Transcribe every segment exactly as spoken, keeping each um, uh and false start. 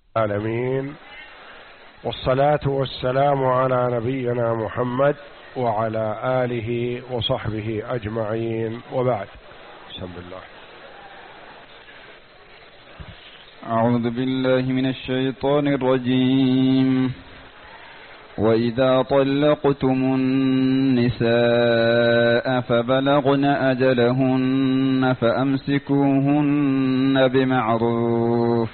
العالمين، والصلاة والسلام على نبينا محمد وعلى آله وصحبه أجمعين، وبعد. بسم الله. أعوذ بالله من الشيطان الرجيم. وإذا طلقتم النساء فبلغن أجلهن فأمسكوهن بمعروف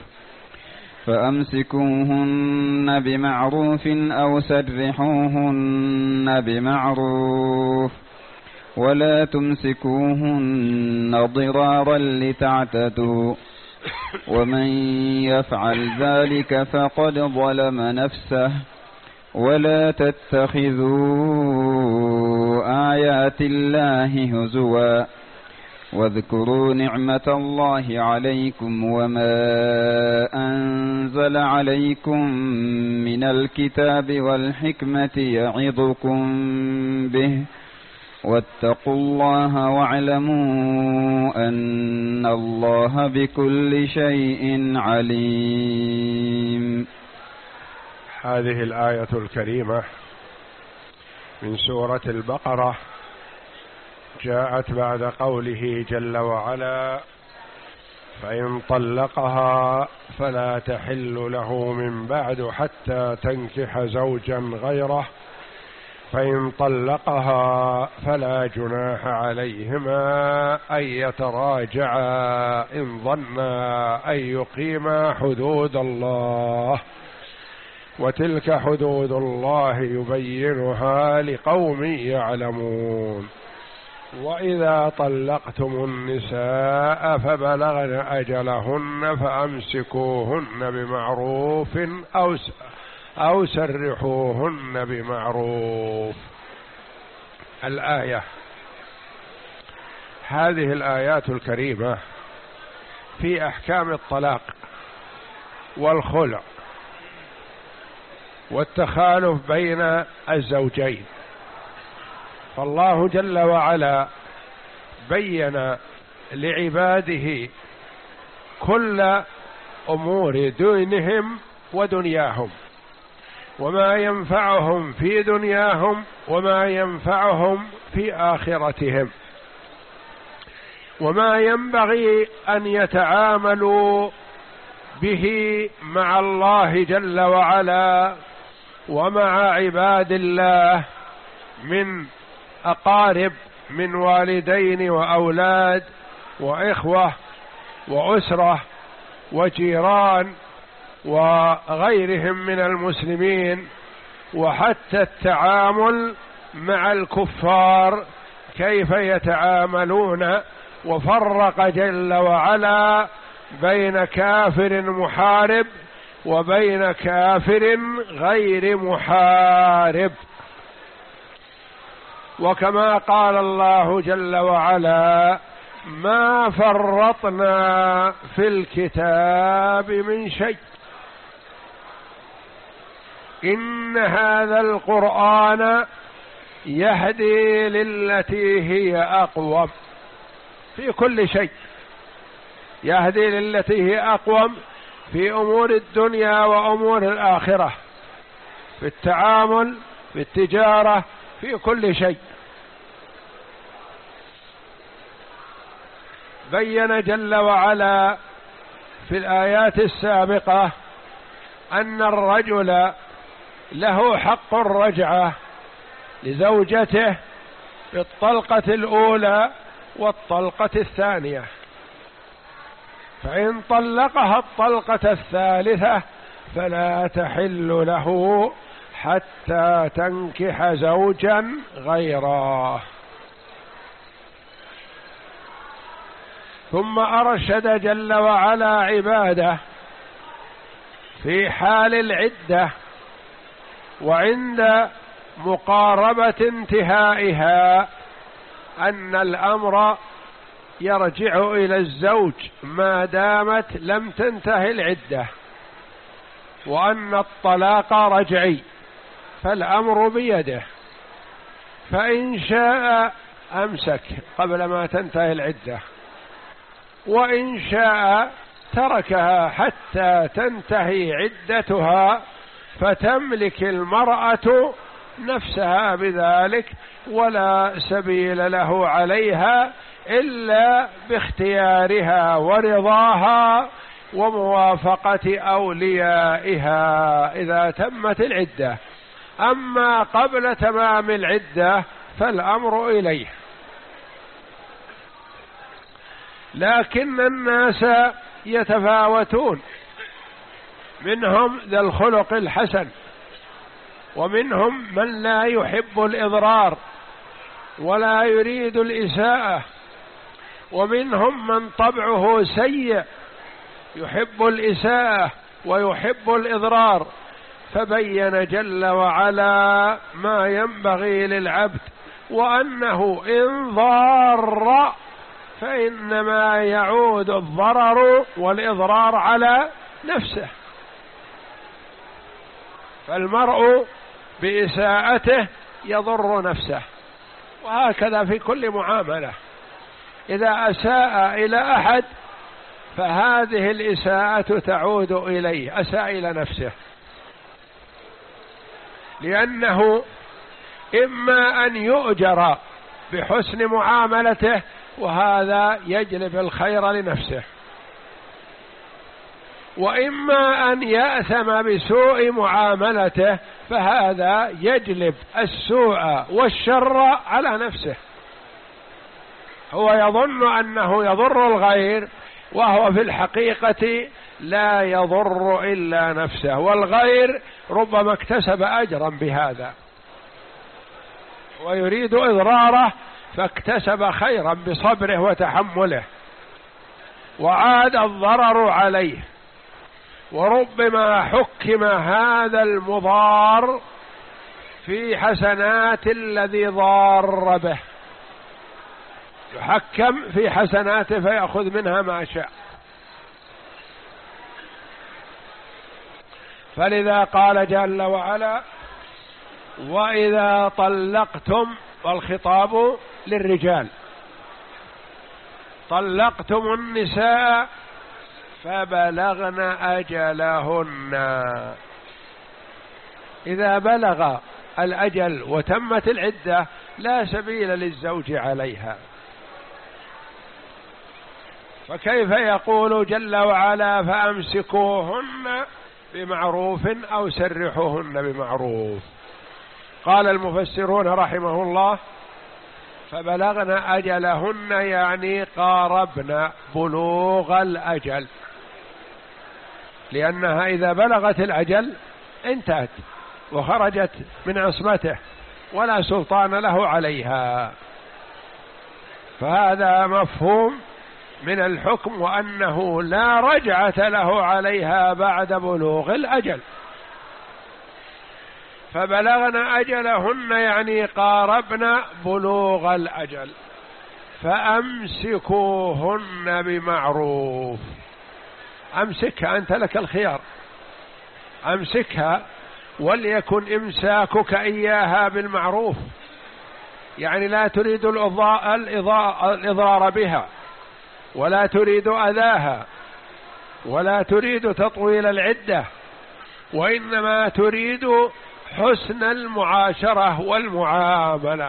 فأمسكوهن بمعروف أو سرحوهن بمعروف ولا تمسكوهن ضرارا لتعتدوا ومن يفعل ذلك فقد ظلم نفسه ولا تتخذوا آيات الله هزوا واذكروا نعمة الله عليكم وما أنزل عليكم من الكتاب والحكمة يعظكم به واتقوا الله واعلموا أن الله بكل شيء عليم. هذه الآية الكريمة من سورة البقرة جاءت بعد قوله جل وعلا: فإن طلقها فلا تحل له من بعد حتى تنكح زوجا غيره فإن طلقها فلا جناح عليهما أن يتراجعا إن ظنا أن يقيما حدود الله وتلك حدود الله يبينها لقوم يعلمون. وإذا طلقتم النساء فبلغن أجلهن فأمسكوهن بمعروف أو أو سرحوهن بمعروف. الآية، هذه الآيات الكريمة في أحكام الطلاق والخلع والتخالف بين الزوجين. فالله جل وعلا بين لعباده كل أمور دينهم ودنياهم، وما ينفعهم في دنياهم وما ينفعهم في آخرتهم، وما ينبغي أن يتعاملوا به مع الله جل وعلا ومع عباد الله من أقارب من والدين وأولاد وإخوة وأسرة وجيران وغيرهم من المسلمين، وحتى التعامل مع الكفار كيف يتعاملون. وفرق جل وعلا بين كافر محارب وبين كافر غير محارب. وكما قال الله جل وعلا: ما فرطنا في الكتاب من شيء إن هذا القرآن يهدي للتي هي أقوم. في كل شيء يهدي للتي هي أقوم، في أمور الدنيا وأمور الآخرة، في التعامل، في التجارة، في كل شيء. بين جل وعلا في الآيات السابقة أن الرجل له حق الرجعة لزوجته بالطلقة الأولى والطلقة الثانية، فإن طلقها الطلقة الثالثة فلا تحل له حتى تنكح زوجا غيره. ثم أرشد جل وعلا عباده في حال العدة وعند مقاربة انتهائها أن الأمر يرجع إلى الزوج ما دامت لم تنتهي العدة، وأن الطلاق رجعي فالأمر بيده، فإن شاء أمسك قبل ما تنتهي العدة، وإن شاء تركها حتى تنتهي عدتها فتملك المرأة نفسها بذلك، ولا سبيل له عليها إلا باختيارها ورضاها وموافقة أوليائها إذا تمت العدة. أما قبل تمام العدة فالأمر إليه. لكن الناس يتفاوتون، منهم ذا الخلق الحسن، ومنهم من لا يحب الإضرار ولا يريد الإساءة، ومنهم من طبعه سيء يحب الإساءة ويحب الإضرار. فبين جل وعلا ما ينبغي للعبد، وأنه إن ضار فإنما يعود الضرر والإضرار على نفسه. فالمرء بإساءته يضر نفسه، وهكذا في كل معاملة. إذا أساء إلى أحد فهذه الإساءة تعود إليه، أساء إلى نفسه، لأنه إما أن يؤجر بحسن معاملته وهذا يجلب الخير لنفسه، وإما أن يأثم بسوء معاملته فهذا يجلب السوء والشر على نفسه. هو يظن أنه يضر الغير وهو في الحقيقة لا يضر إلا نفسه، والغير ربما اكتسب أجرا بهذا ويريد إضراره فاكتسب خيرا بصبره وتحمله وعاد الضرر عليه. وربما حكم هذا المضار في حسنات الذي ضار به، يحكم في حسناته فيأخذ منها ما شاء. فلذا قال جل وعلا: وإذا طلقتم، والخطاب للرجال، طلقتم النساء فبلغن أجلهن. إذا بلغ الأجل وتمت العدة لا سبيل للزوج عليها. فكيف يقول جل وعلا: فأمسكوهن بمعروف أو سرحوهن بمعروف؟ قال المفسرون رحمه الله: فبلغن أجلهن يعني قاربن بلوغ الأجل، لأنها إذا بلغت الأجل انتهت وخرجت من عصمته ولا سلطان له عليها. فهذا مفهوم من الحكم، وأنه لا رجعة له عليها بعد بلوغ الأجل. فبلغن أجلهن يعني قاربن بلوغ الأجل. فأمسكوهن بمعروف، أمسكها، أنت لك الخيار، أمسكها وليكن إمساكك إياها بالمعروف، يعني لا تريد الإضرار بها ولا تريد أذاها ولا تريد تطويل العدة، وإنما تريد حسن المعاشرة والمعاملة.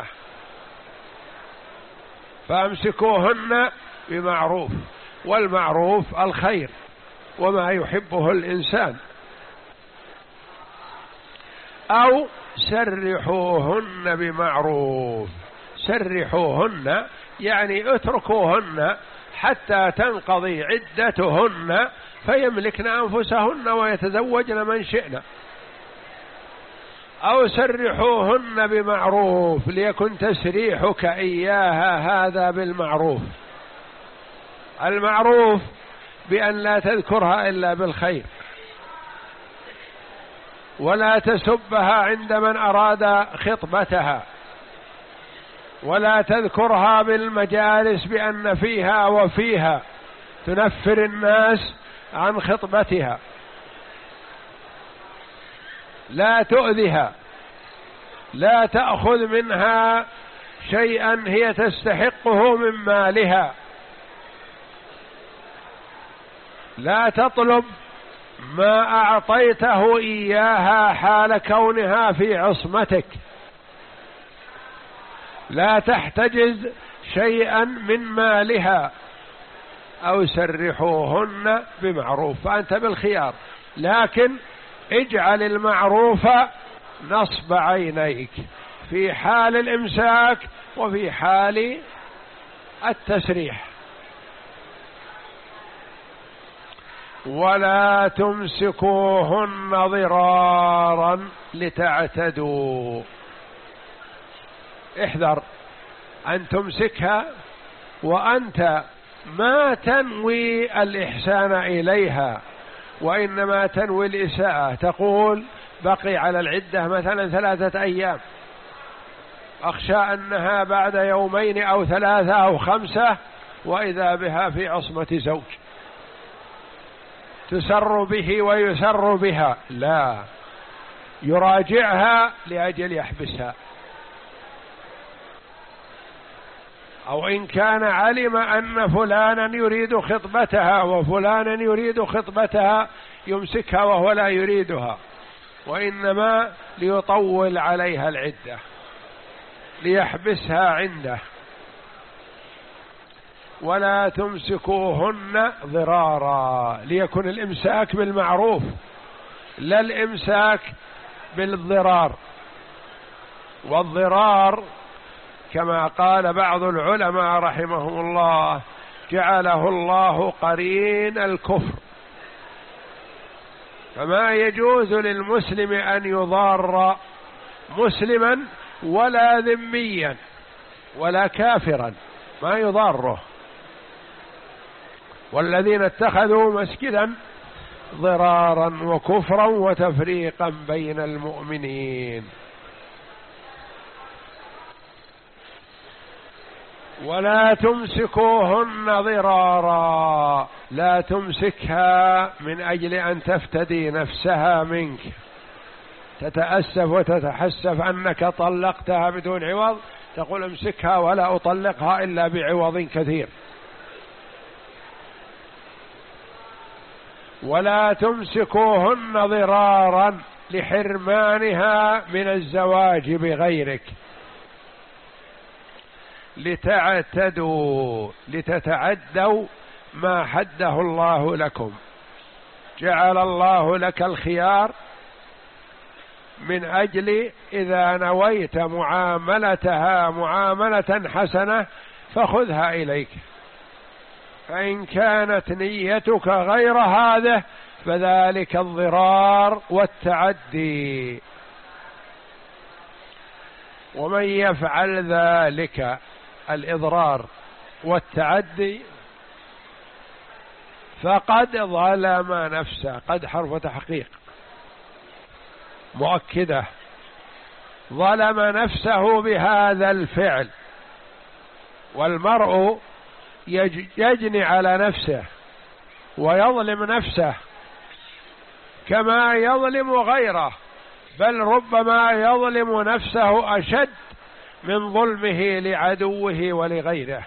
فأمسكوهن بمعروف، والمعروف الخير وما يحبه الإنسان. أو سرحوهن بمعروف، سرحوهن يعني اتركوهن حتى تنقضي عدتهن فيملكن أنفسهن ويتزوجن من شئنا. أو سرحوهن بمعروف ليكن تسريحك إياها هذا بالمعروف. المعروف بأن لا تذكرها إلا بالخير، ولا تسبها عند من أراد خطبتها، ولا تذكرها بالمجالس بأن فيها وفيها تنفر الناس عن خطبتها. لا تؤذها، لا تأخذ منها شيئا هي تستحقه من مالها، لا تطلب ما أعطيته إياها حال كونها في عصمتك، لا تحتجز شيئا من مالها، أو سرحوهن بمعروف، فأنت بالخيار، لكن اجعل المعروف نصب عينيك في حال الإمساك وفي حال التسريح. ولا تمسكوهن ضرارا لتعتدوا، احذر أن تمسكها وأنت ما تنوي الإحسان إليها، وإنما تنوي الإساءة، تقول بقي على العدة مثلا ثلاثة أيام، أخشى أنها بعد يومين أو ثلاثة أو خمسة وإذا بها في عصمة زوج تسر به ويسر بها، لا، يراجعها لأجل يحبسها. أو إن كان علم أن فلانا يريد خطبتها وفلانا يريد خطبتها يمسكها وهو لا يريدها، وإنما ليطول عليها العدة ليحبسها عنده. ولا تمسكوهن ضرارا، ليكن الإمساك بالمعروف لا الإمساك بالضرار. والضرار كما قال بعض العلماء رحمهم الله جعله الله قرين الكفر، فما يجوز للمسلم أن يضار مسلما ولا ذميا ولا كافرا، ما يضاره. والذين اتخذوا مسجدا ضرارا وكفرا وتفريقا بين المؤمنين. ولا تمسكوهن ضرارا، لا تمسكها من أجل أن تفتدي نفسها منك، تتأسف وتتحسف أنك طلقتها بدون عوض، تقول امسكها ولا أطلقها إلا بعوض كثير. ولا تمسكوهن ضرارا لحرمانها من الزواج بغيرك، لتعتدوا، لتتعدوا ما حده الله لكم. جعل الله لك الخيار من أجل إذا نويت معاملتها معاملة حسنة فخذها إليك، فإن كانت نيتك غير هذا فذلك الضرار والتعدي. ومن يفعل ذلك الإضرار والتعدي فقد ظلم نفسه، قد حرف تحقيق مؤكدة، ظلم نفسه بهذا الفعل. والمرء يجني على نفسه ويظلم نفسه كما يظلم غيره، بل ربما يظلم نفسه أشد من ظلمه لعدوه ولغيره.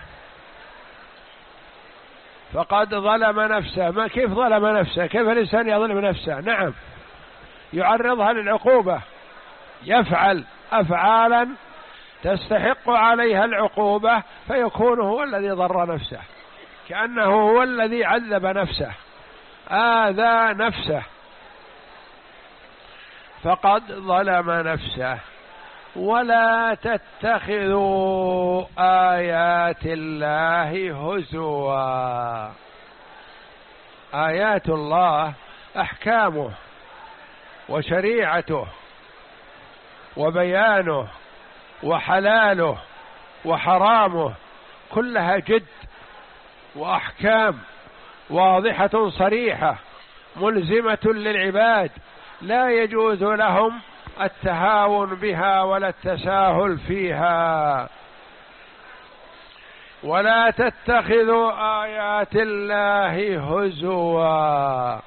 فقد ظلم نفسه. ما كيف ظلم نفسه؟ كيف الإنسان يظلم نفسه؟ نعم، يعرضها للعقوبة، يفعل أفعالا تستحق عليها العقوبة فيكون هو الذي ضر نفسه، كأنه هو الذي عذب نفسه، آذى نفسه، فقد ظلم نفسه. ولا تتخذوا آيات الله هزوا. آيات الله أحكامه وشريعته وبيانه وحلاله وحرامه كلها جد وأحكام واضحة صريحة ملزمة للعباد، لا يجوز لهم التهاون بها ولا التساهل فيها. ولا تتخذوا آيات الله هزوا،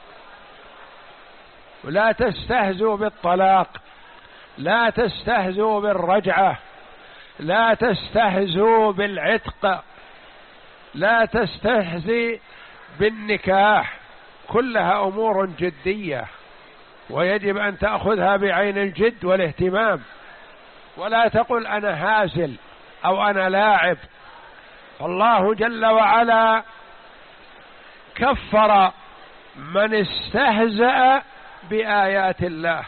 ولا تستهزوا بالطلاق، لا تستهزوا بالرجعة، لا تستهزوا بالعتق، لا تستهزي بالنكاح، كلها أمور جدية، ويجب أن تأخذها بعين الجد والاهتمام، ولا تقل أنا هازل أو أنا لاعب. الله جل وعلا كفر من استهزأ بآيات الله،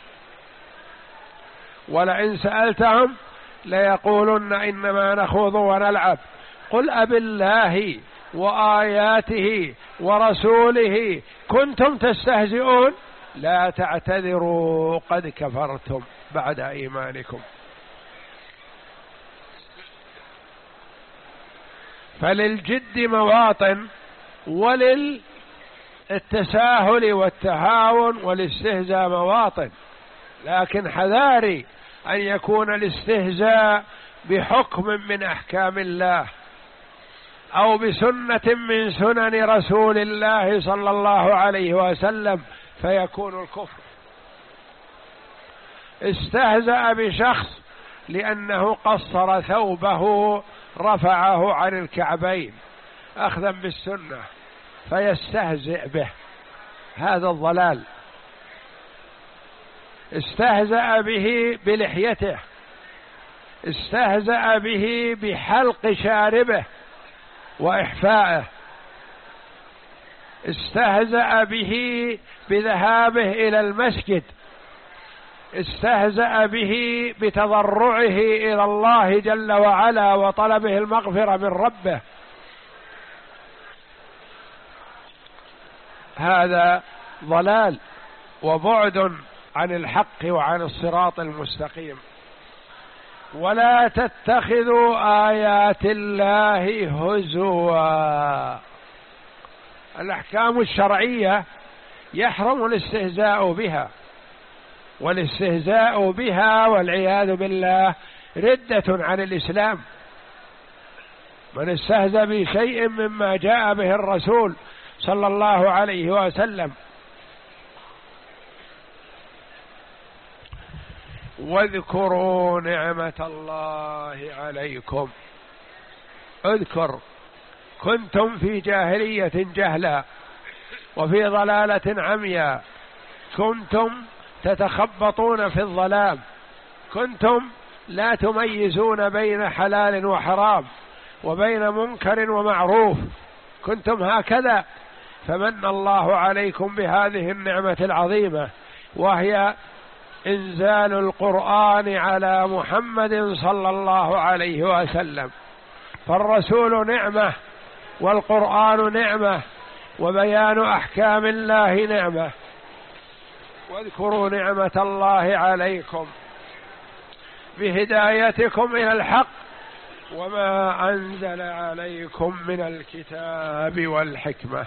ولئن سألتهم ليقولن إنما نخوض ونلعب قل أبالله وآياته ورسوله كنتم تستهزئون لا تعتذروا قد كفرتم بعد إيمانكم. فللجد مواطن، وللتساهل والتهاون والاستهزاء مواطن، لكن حذاري أن يكون الاستهزاء بحكم من أحكام الله أو بسنة من سنن رسول الله صلى الله عليه وسلم فيكون الكفر. استهزأ بشخص لأنه قصر ثوبه رفعه عن الكعبين أخذا بالسنة فيستهزئ به، هذا الضلال. استهزأ به بلحيته، استهزأ به بحلق شاربه وإحفائه، استهزأ به بذهابه إلى المسجد، استهزأ به بتضرعه إلى الله جل وعلا وطلبه المغفرة من ربه، هذا ضلال وبعد عن الحق وعن الصراط المستقيم. ولا تتخذوا آيات الله هزوا. الأحكام الشرعية يحرم الاستهزاء بها، والاستهزاء بها والعياذ بالله ردة عن الإسلام. من استهزأ بشيء مما جاء به الرسول صلى الله عليه وسلم. واذكروا نعمة الله عليكم. اذكر، كنتم في جاهلية جهلا وفي ضلالة عمياء، كنتم تتخبطون في الظلام، كنتم لا تميزون بين حلال وحرام وبين منكر ومعروف، كنتم هكذا. فمن الله عليكم بهذه النعمة العظيمة، وهي إنزال القرآن على محمد صلى الله عليه وسلم. فالرسول نعمة، والقرآن نعمة، وبيان أحكام الله نعمة. واذكروا نعمة الله عليكم بهدايتكم إلى الحق وما أنزل عليكم من الكتاب والحكمة.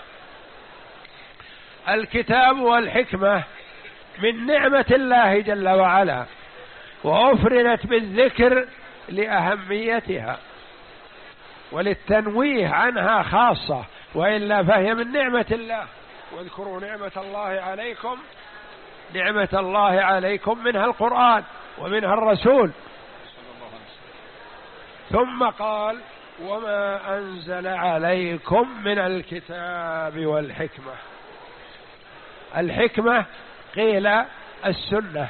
الكتاب والحكمة من نعمة الله جل وعلا، وأفردت بالذكر لأهميتها وللتنويه عنها خاصة، وإلا فهي من نعمة الله. واذكروا نعمة الله عليكم، نعمة الله عليكم منها القرآن ومنها الرسول. ثم قال وما أنزل عليكم من الكتاب والحكمة. الحكمة قيل السنة،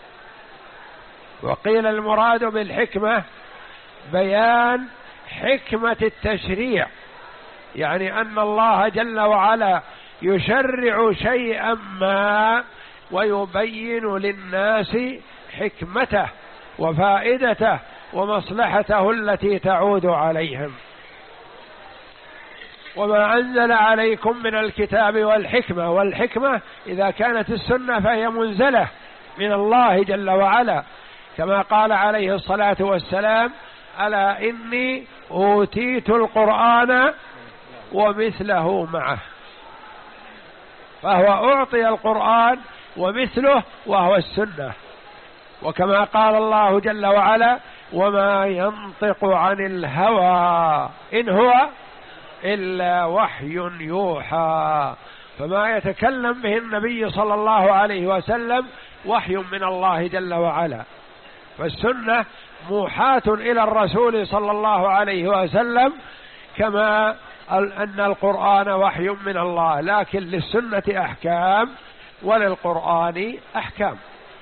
وقيل المراد بالحكمة بيان حكمة التشريع، يعني أن الله جل وعلا يشرع شيئا ما ويبين للناس حكمته وفائدته ومصلحته التي تعود عليهم. وما أنزل عليكم من الكتاب والحكمة. والحكمة إذا كانت السنة فهي منزلة من الله جل وعلا، كما قال عليه الصلاة والسلام ألا إني أوتيت القرآن ومثله معه. فهو أعطي القرآن ومثله وهو السنة. وكما قال الله جل وعلا وما ينطق عن الهوى إن هو إلا وحي يوحى. فما يتكلم به النبي صلى الله عليه وسلم وحي من الله جل وعلا. فالسنة موحاة إلى الرسول صلى الله عليه وسلم كما أن القرآن وحي من الله، لكن للسنة أحكام وللقرآن أحكام.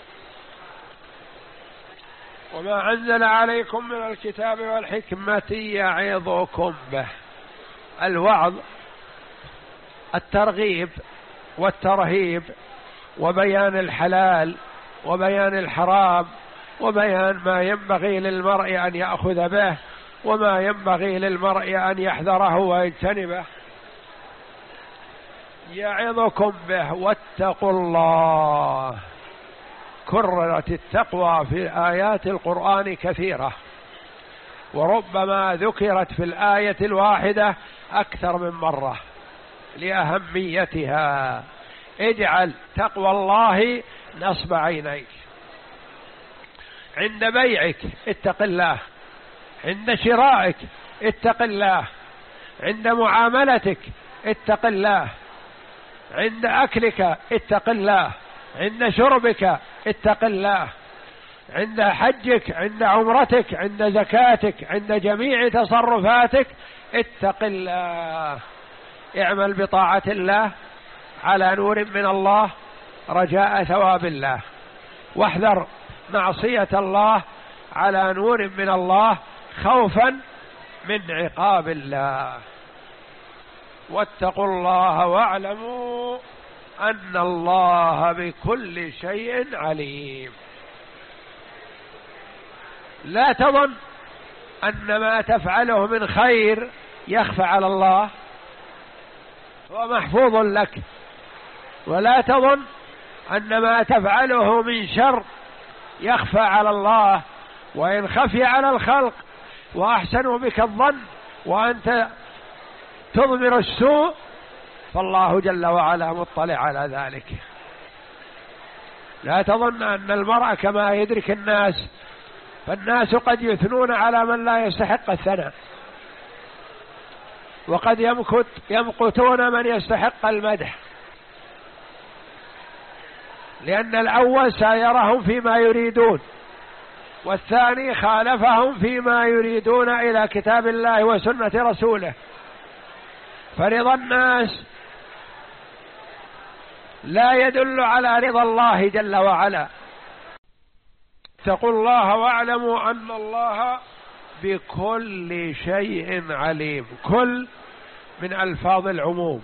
وما أنزل عليكم من الكتاب والحكمة يعظكم به. الوعظ الترغيب والترهيب وبيان الحلال وبيان الحرام وبيان ما ينبغي للمرء أن يأخذ به وما ينبغي للمرء أن يحذره ويجتنبه. يعظكم به واتقوا الله. كررت التقوى في آيات القرآن كثيرة، وربما ذكرت في الآية الواحدة أكثر من مرة لأهميتها. اجعل تقوى الله نصب عينيك. عند بيعك اتق الله، عند شرائك اتق الله، عند معاملتك اتق الله، عند أكلك اتق الله، عند شربك اتق الله، عند حجك، عند عمرتك، عند زكاتك، عند جميع تصرفاتك اتق الله. اعمل بطاعة الله على نور من الله رجاء ثواب الله، واحذر معصية الله على نور من الله خوفا من عقاب الله. واتقوا الله واعلموا أن الله بكل شيء عليم. لا تظن أن ما تفعله من خير يخفى على الله، هو محفوظ لك. ولا تظن أن ما تفعله من شر يخفى على الله، وإن خفي على الخلق وأحسنوا بك الظن وأنت تضمر السوء فالله جل وعلا مطلع على ذلك. لا تظن أن المرء كما يدرك الناس، فالناس قد يثنون على من لا يستحق الثناء، وقد يمكت يمقتون من يستحق المدح، لأن الأول سايرهم فيما يريدون، والثاني خالفهم فيما يريدون إلى كتاب الله وسنة رسوله. فرضا الناس لا يدل على رضا الله جل وعلا. اتقوا الله واعلموا أن الله بكل شيء عليم. كل من ألفاظ العموم،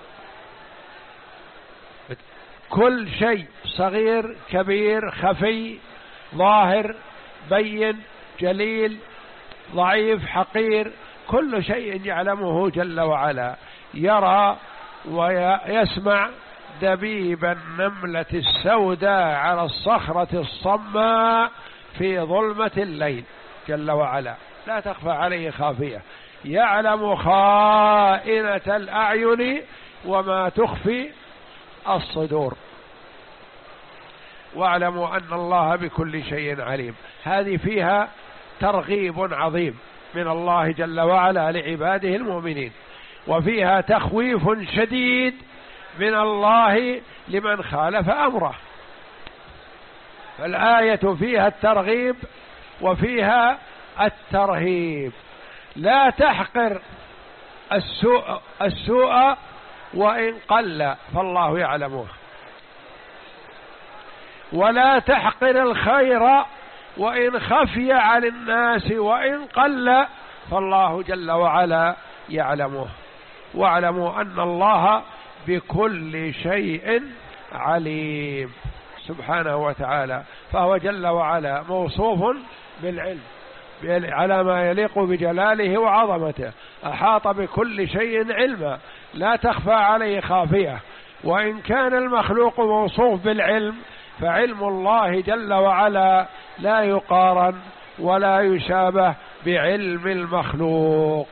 كل شيء صغير كبير خفي ظاهر بين جليل ضعيف حقير، كل شيء يعلمه جل وعلا. يرى ويسمع دبيب النملة السوداء على الصخرة الصماء في ظلمة الليل جل وعلا، لا تخفى عليه خافية. يعلم خائنة الأعين وما تخفي الصدور. واعلموا أن الله بكل شيء عليم. هذه فيها ترغيب عظيم من الله جل وعلا لعباده المؤمنين، وفيها تخويف شديد من الله لمن خالف أمره. فالآية فيها الترغيب وفيها الترهيب. لا تحقر السوء, السوء وإن قل فالله يعلمه، ولا تحقر الخير وإن خفي على الناس وإن قل فالله جل وعلا يعلمه. واعلموا أن الله بكل شيء عليم سبحانه وتعالى. فهو جل وعلا موصوف بالعلم على ما يليق بجلاله وعظمته، أحاط بكل شيء علما لا تخفى عليه خافية. وإن كان المخلوق موصوف بالعلم فعلم الله جل وعلا لا يقارن ولا يشابه بعلم المخلوق.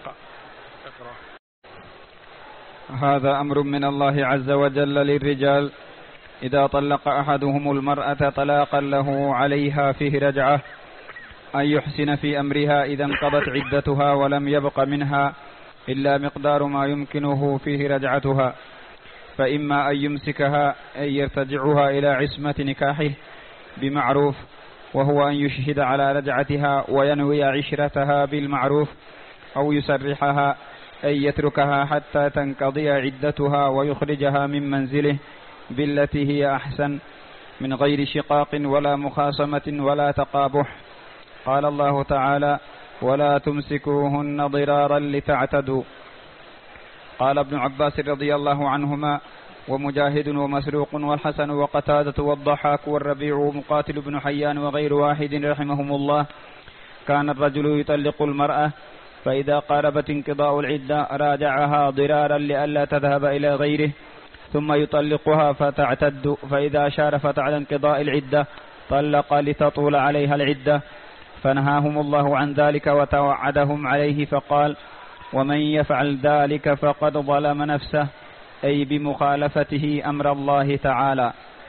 هذا أمر من الله عز وجل للرجال إذا طلق أحدهم المرأة طلاقا له عليها فيه رجعة أن يحسن في أمرها إذا انقضت عدتها ولم يبق منها إلا مقدار ما يمكنه فيه رجعتها، فإما أن يمسكها أن يرتجعها إلى عصمة نكاحه بمعروف، وهو أن يشهد على رجعتها وينوي عشرتها بالمعروف، أو يسرحها أن يتركها حتى تنقضي عدتها ويخرجها من منزله بالتي هي أحسن من غير شقاق ولا مخاصمة ولا تقابح. قال الله تعالى: ولا تمسكوهن ضرارا لتعتدوا. قال ابن عباس رضي الله عنهما ومجاهد ومسروق والحسن وقتادة والضحاك والربيع ومقاتل بن حيان وغير واحد رحمهم الله: كان الرجل يطلق المرأة فإذا قاربت انقضاء العدة راجعها ضرارا لئلا تذهب إلى غيره، ثم يطلقها فتعتد، فإذا شارفت على انقضاء العدة طلق لتطول عليها العدة، فنهاهم الله عن ذلك وتوعدهم عليه فقال: ومن يفعل ذلك فقد ظلم نفسه، أي بمخالفته أمر الله تعالى.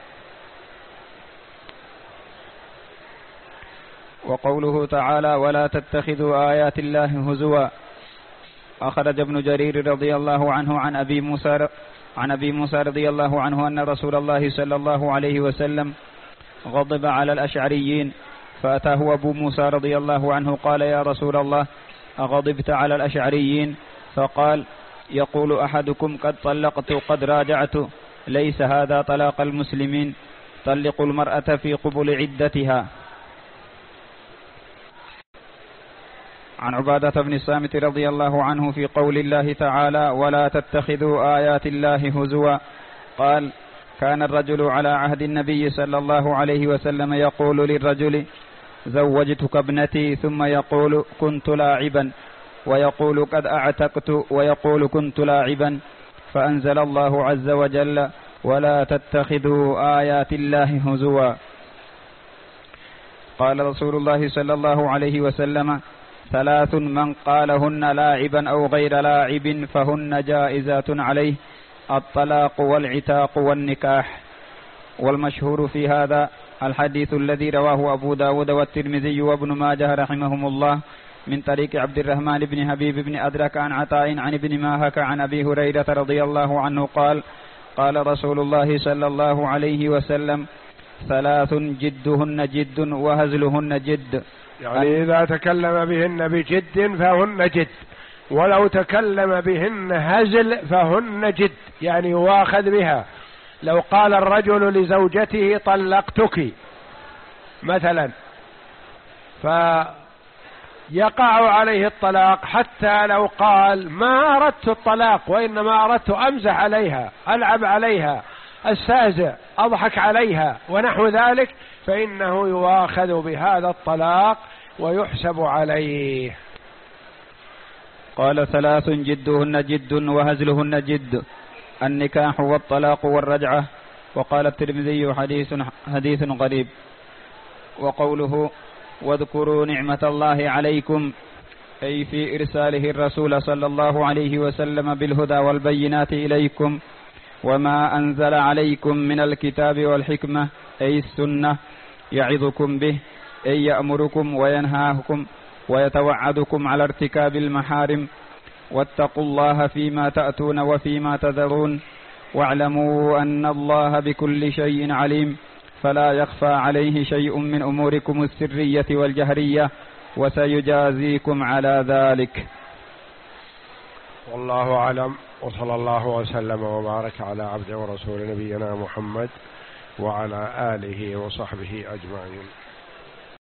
وقوله تعالى: ولا تتخذوا آيات الله هزوا. أخرج ابن جرير رضي الله عنه عن أبي موسى عن أبي موسى رضي الله عنه أن رسول الله صلى الله عليه وسلم غضب على الأشعريين، فأتاه أبو موسى رضي الله عنه قال: يا رسول الله، أغضبت على الأشعريين؟ فقال: يقول أحدكم قد طلقت قد راجعت، ليس هذا طلاق المسلمين، طلقوا المرأة في قبل عدتها. عن عبادة بن الصامت رضي الله عنه في قول الله تعالى: ولا تتخذوا آيات الله هزوا، قال: كان الرجل على عهد النبي صلى الله عليه وسلم يقول للرجل: زوجتك ابنتي، ثم يقول: كنت لاعبا، ويقول: قد أعتقت، ويقول: كنت لاعبا، فأنزل الله عز وجل: ولا تتخذوا آيات الله هزوا. قال رسول الله صلى الله عليه وسلم: ثلاث من قالهن لاعبا أو غير لاعب فهن جائزات عليه: الطلاق والعتاق والنكاح. والمشهور في هذا الحديث الذي رواه أبو داود والترمذي وابن ماجه رحمهم الله من طريق عبد الرحمن بن حبيب بن أدرك عن عطاء عن ابن ماهك عن أبي هريرة رضي الله عنه قال: قال رسول الله صلى الله عليه وسلم: ثلاث جدهن جد وهزلهن جد. يعني إذا تكلم بهن بجد فهن جد، ولو تكلم بهن هزل فهن جد، يعني يواخذ بها. لو قال الرجل لزوجته: طلقتك مثلا، فيقع عليه الطلاق، حتى لو قال: ما أردت الطلاق، وإنما أردت أمزح عليها، ألعب عليها، أستهزئ، أضحك عليها ونحو ذلك، فإنه يواخذ بهذا الطلاق ويحسب عليه. قال: ثلاث جدهن جد وهزلهن جد: النكاح والطلاق والرجعة. وقال الترمذي: حديث حديث غريب. وقوله: واذكروا نعمة الله عليكم، أي في إرساله الرسول صلى الله عليه وسلم بالهدى والبينات إليكم، وما أنزل عليكم من الكتاب والحكمة، أي السنة، يعظكم به، أي يأمركم وينهاكم ويتوعدكم على ارتكاب المحارم، واتقوا الله فيما تأتون وفيما تذرون، واعلموا أن الله بكل شيء عليم، فلا يخفى عليه شيء من أموركم السرية والجهرية، وسيجازيكم على ذلك. والله أعلم، وصلى الله وسلم وبارك على عبده ورسول نبينا محمد وعلى آله وصحبه أجمعين.